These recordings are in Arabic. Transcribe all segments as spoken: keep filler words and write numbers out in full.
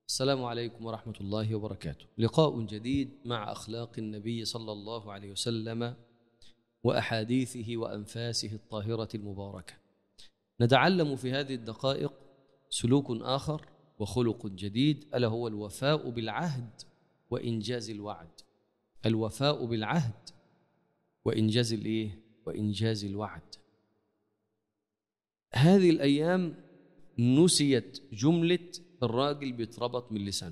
السلام عليكم ورحمة الله وبركاته. لقاء جديد مع أخلاق النبي صلى الله عليه وسلم وأحاديثه وأنفاسه الطاهرة المباركة. نتعلم في هذه الدقائق سلوك آخر وخلق جديد، ألا هو الوفاء بالعهد وإنجاز الوعد. الوفاء بالعهد وإنجاز الإيه؟ وإنجاز الوعد. هذه الأيام نسيت جملة الراجل بيتربط من لسانه،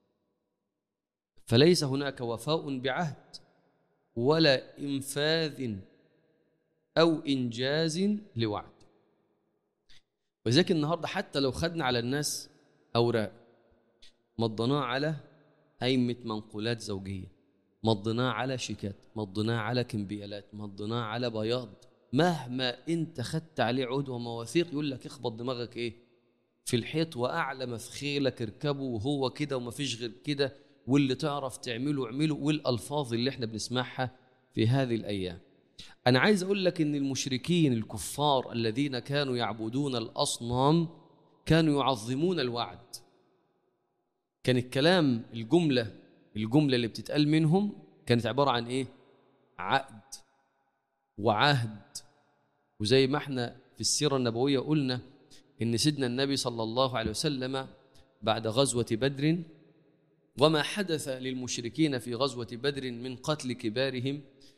فليس هناك وفاء بعهد ولا إنفاذ أو إنجاز لوعد. وذلك النهاردة حتى لو خدنا على الناس أوراق، مضيناه على أئمة منقولات زوجية، مضيناه على شيكات، مضيناه على كمبيالات، مضيناه على بياض، مهما انت خدت عليه عهد ومواثيق يقول لك اخبط دماغك ايه في الحيط واعلى ما في خيلك اركبه، وهو كده وما فيش غير كده، واللي تعرف تعمله اعمله، والالفاظ اللي احنا بنسمعها في هذه الايام. انا عايز اقول لك ان المشركين الكفار الذين كانوا يعبدون الاصنام كانوا يعظمون الوعد. كان الكلام الجمله الجمله اللي بتتقال منهم كانت عباره عن ايه؟ عقد وعهد. وزي ما احنا في السيره النبويه قلنا إن سيدنا النبي صلى الله عليه وسلم بعد غزوة بدر وما حدث للمشركين في غزوة بدر من قتل كبارهم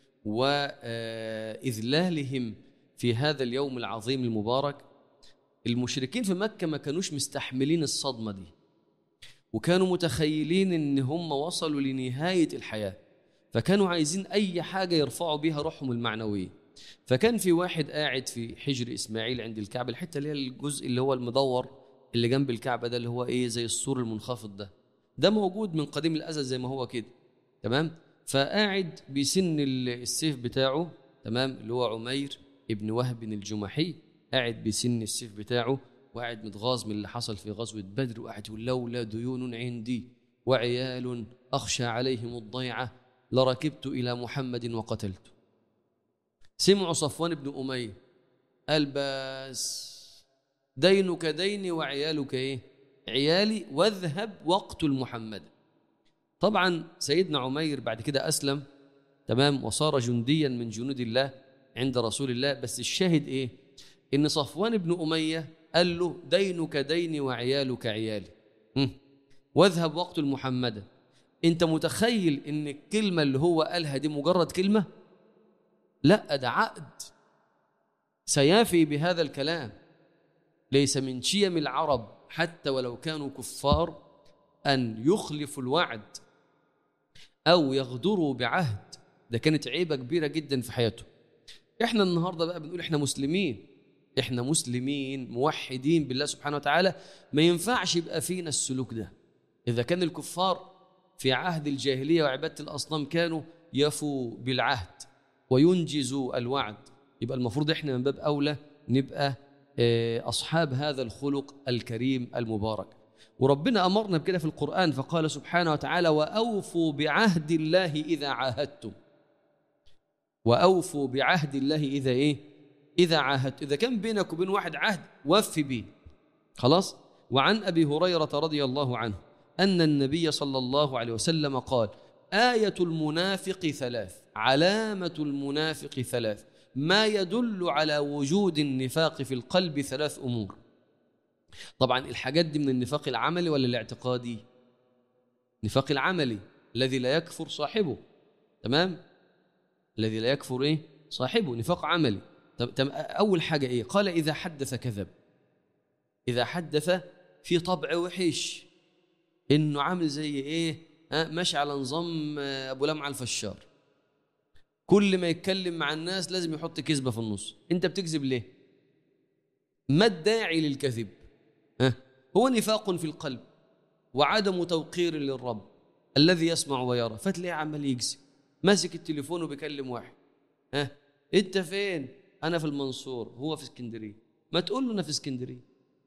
وإذلالهم في هذا اليوم العظيم المبارك، المشركين في مكة ما كانوش مستحملين الصدمة دي، وكانوا متخيلين إن هم وصلوا لنهاية الحياة، فكانوا عايزين أي حاجة يرفعوا بها روحهم المعنوية. فكان في واحد قاعد في حجر إسماعيل عند الكعبة، الحتة اللي هي الجزء اللي هو المدور اللي جنب الكعبة ده، اللي هو إيه زي السور المنخفض ده، ده موجود من قديم الأزل زي ما هو كده، تمام. فقاعد بيسن السيف بتاعه، تمام، اللي هو عمير ابن وهب الجمحي، قاعد بيسن السيف بتاعه وقاعد متغاظ من اللي حصل في غزوة بدر، وقاعد يقول لولا ديون عندي وعيال أخشى عليهم الضيعة لركبت إلى محمد وقتلته. سمعوا صفوان بن أمية قال بس دينك ديني وعيالك ايه؟ عيالي، واذهب واقتل محمد. طبعا سيدنا عمير بعد كده أسلم، تمام، وصار جنديا من جنود الله عند رسول الله. بس الشاهد ايه؟ ان صفوان بن أمية قال له دينك ديني وعيالك عيالي، واذهب واقتل محمد. انت متخيل ان الكلمة اللي هو قالها دي مجرد كلمة؟ لا، ده عقد سيافي بهذا الكلام. ليس من شيم العرب حتى ولو كانوا كفار أن يخلفوا الوعد أو يغدروا بعهد، ده كانت عيبة كبيرة جدا في حياته. إحنا النهاردة بقى بنقول إحنا مسلمين، إحنا مسلمين موحدين بالله سبحانه وتعالى، ما ينفعش يبقى فينا السلوك ده. إذا كان الكفار في عهد الجاهلية وعبادة الأصنام كانوا يفوا بالعهد وينجزوا الوعد، يبقى المفروض إحنا من باب أولى نبقى أصحاب هذا الخلق الكريم المبارك. وربنا أمرنا بكده في القرآن، فقال سبحانه وتعالى وأوفوا بعهد الله إذا عاهدتم. وأوفوا بعهد الله إذا إيه؟ إذا عاهدت. إذا كان بينك وبين واحد عهد وفي به، خلاص. وعن أبي هريرة رضي الله عنه أن النبي صلى الله عليه وسلم قال آية المنافق ثلاث، علامة المنافق ثلاث، ما يدل على وجود النفاق في القلب ثلاث أمور. طبعا الحاجات دي من النفاق العملي ولا الاعتقادي؟ نفاق العملي الذي لا يكفر صاحبه، تمام، الذي لا يكفر إيه؟ صاحبه، نفاق عملي. طب أول حاجة إيه؟ قال إذا حدث كذب. إذا حدث في طبع وحش، إنه عامل زي إيه؟ ها، ماشي على نظام أبو لمعة الفشار، كل ما يتكلم مع الناس لازم يحط كذبة في النص. انت بتكذب ليه؟ ما الداعي للكذب؟ ها؟ هو نفاق في القلب وعدم توقير للرب الذي يسمع ويرى. فتلاقيه عمال يكذب، ماسك التليفون وبيكلم واحد، ها، انت فين؟ انا في المنصور، هو في اسكندريه. ما تقول له انا في اسكندريه.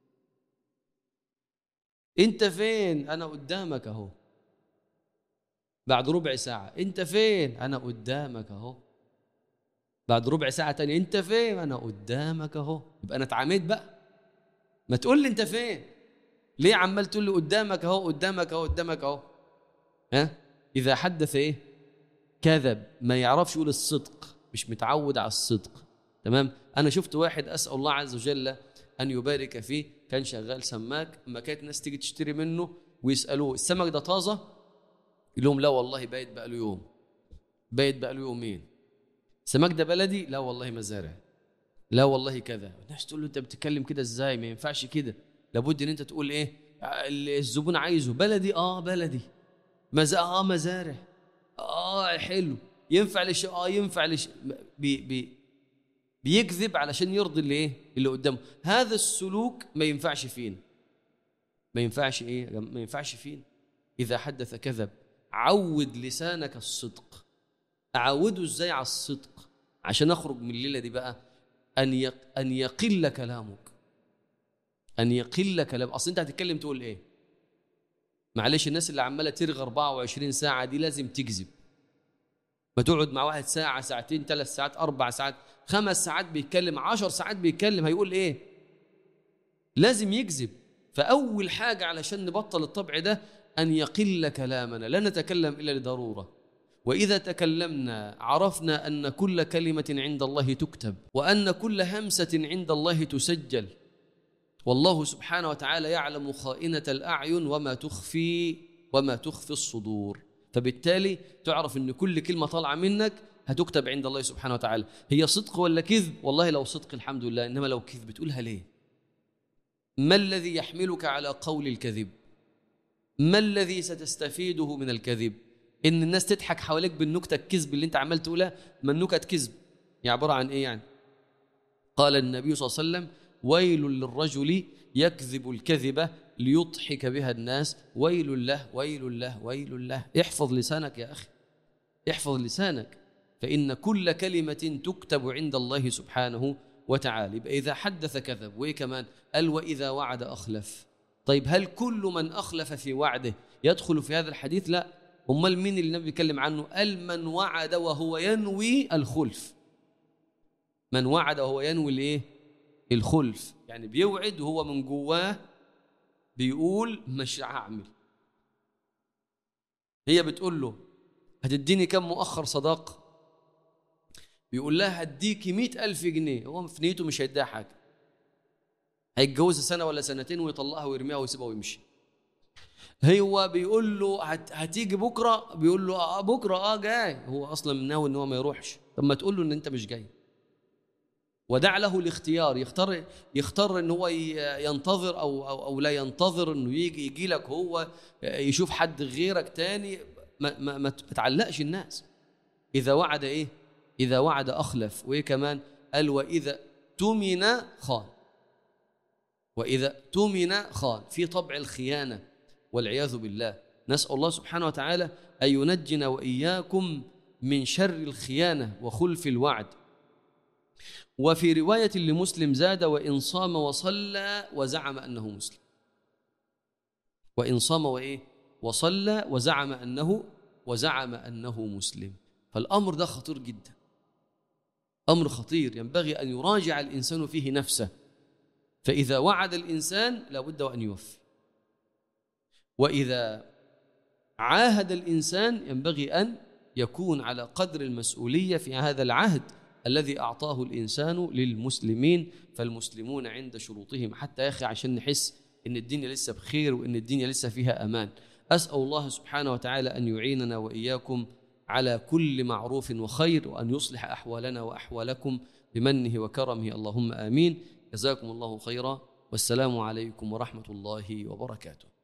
انت فين؟ انا قدامك اهو. بعد ربع ساعة انت فين؟ انا قدامك اهو. بعد ربع ساعة تانية انت فين؟ انا قدامك اهو. يبقى انا اتعاميت بقى. ما تقول لي انت فين؟ ليه عمال تقول له قدامك اهو قدامك اهو قدامك اهو؟ ها؟ اذا حدث ايه؟ كذب، ما يعرفش يقول الصدق، مش متعود على الصدق. تمام. انا شفت واحد اسال الله عز وجل ان يبارك فيه، كان شغال سماك، اما كانت الناس تيجي تشتري منه ويسالوه السمك ده طازه؟ يقول لهم لا والله بايت بقى له يوم، بايت بقى له يومين. السمك ده بلدي؟ لا والله مزارع. لا والله كذا. الناس تقول له انت بتتكلم كده ازاي؟ ما ينفعش كده، لابد ان انت تقول ايه الزبون عايزه. بلدي؟ اه بلدي. مزا اه مزارع. اه حلو. ينفع لش اه ينفع لش بي بي بيكذب علشان يرضي اللي ايه اللي قدامه. هذا السلوك ما ينفعش فين، ما ينفعش ايه ما ينفعش فين. اذا حدث كذب. عود لسانك الصدق. اعوده ازاي على الصدق عشان اخرج من الليله دي بقى؟ ان يق... ان يقل كلامك، ان يقل كلام. اصل انت هتتكلم تقول ايه؟ معلش الناس اللي عماله ترغي أربعة وعشرين ساعه دي لازم تكذب. ما تقعد مع واحد ساعه ساعتين ثلاث ساعات اربع ساعات خمس ساعات بيتكلم عشر ساعات بيتكلم، هيقول ايه؟ لازم يكذب. فاول حاجه علشان نبطل الطبع ده ان يقل كلامنا، لا نتكلم الا لضروره. واذا تكلمنا عرفنا ان كل كلمه عند الله تكتب، وان كل همسه عند الله تسجل، والله سبحانه وتعالى يعلم خائنة الأعين وما تخفي وما تخفي الصدور. فبالتالي تعرف أن كل كلمة طالعة منك هتكتب عند الله سبحانه وتعالى. هي صدق ولا كذب؟ والله لو صدق الحمد لله، إنما لو كذب بتقولها ليه؟ ما الذي يحملك على قول الكذب؟ ما الذي ستستفيده من الكذب؟ إن الناس تضحك حواليك بالنكتة الكذب اللي أنت عمال تقولها. ما النكت كذب؟ يعني عبارة عن إيه يعني؟ قال النبي صلى الله عليه وسلم: ويل للرجل يكذب الكذبة ليضحك بها الناس، ويل له ويل له ويل له. احفظ لسانك يا أخي، احفظ لسانك، فإن كل كلمة تكتب عند الله سبحانه وتعالى. يبقى إذا حدث كذب. وإيه كمان؟ قال وإذا وعد أخلف. طيب هل كل من أخلف في وعده يدخل في هذا الحديث؟ لا. أمال مين اللي النبي بيتكلم عنه؟ قال من وعد وهو ينوي الخلف. من وعد وهو ينوي الايه؟ الخلف. يعني بيوعد وهو من جواه بيقول مش هعمل. هي بتقول له هتديني كم مؤخر صداق؟ بيقول لها هديكي مئة ألف جنيه. هو في نيته مش هيديها حاجة، هيتجوزها سنة ولا سنتين ويطلقها ويرميها ويسيبها ويمشي. هو بيقول له هت... هتيجي بكرة؟ بيقول له آه بكرة اه جاي. هو أصلا ناوي إن هو ما يروحش. طب ما تقول له إن أنت مش جاي، ودع له الاختيار. يختار يختار ان هو ينتظر او او, أو لا ينتظر انه يجي يجي لك هو، يشوف حد غيرك تاني. ما, ما, ما تعلقش الناس. اذا وعد ايه؟ اذا وعد اخلف. وايه كمان؟ قال واذا تمن خان. واذا تمن خان، في طبع الخيانه والعياذ بالله. نسال الله سبحانه وتعالى ان ينجنا واياكم من شر الخيانه وخلف الوعد. وفي رواية لمسلم زاد وإن صام وصلى وزعم أنه مسلم. وإن صام وإيه؟ وصلى وزعم أنه وزعم أنه مسلم. فالأمر ده خطير جدا، أمر خطير ينبغي أن يراجع الإنسان فيه نفسه. فإذا وعد الإنسان لابد أن يوفي، وإذا عاهد الإنسان ينبغي أن يكون على قدر المسؤولية في هذا العهد الذي أعطاه الإنسان للمسلمين. فالمسلمون عند شروطهم. حتى يا أخي عشان نحس إن الدنيا لسه بخير وإن الدنيا لسه فيها أمان. أسأل الله سبحانه وتعالى أن يعيننا وإياكم على كل معروف وخير، وأن يصلح أحوالنا وأحوالكم بمنه وكرمه، اللهم آمين. جزاكم الله خيرا، والسلام عليكم ورحمة الله وبركاته.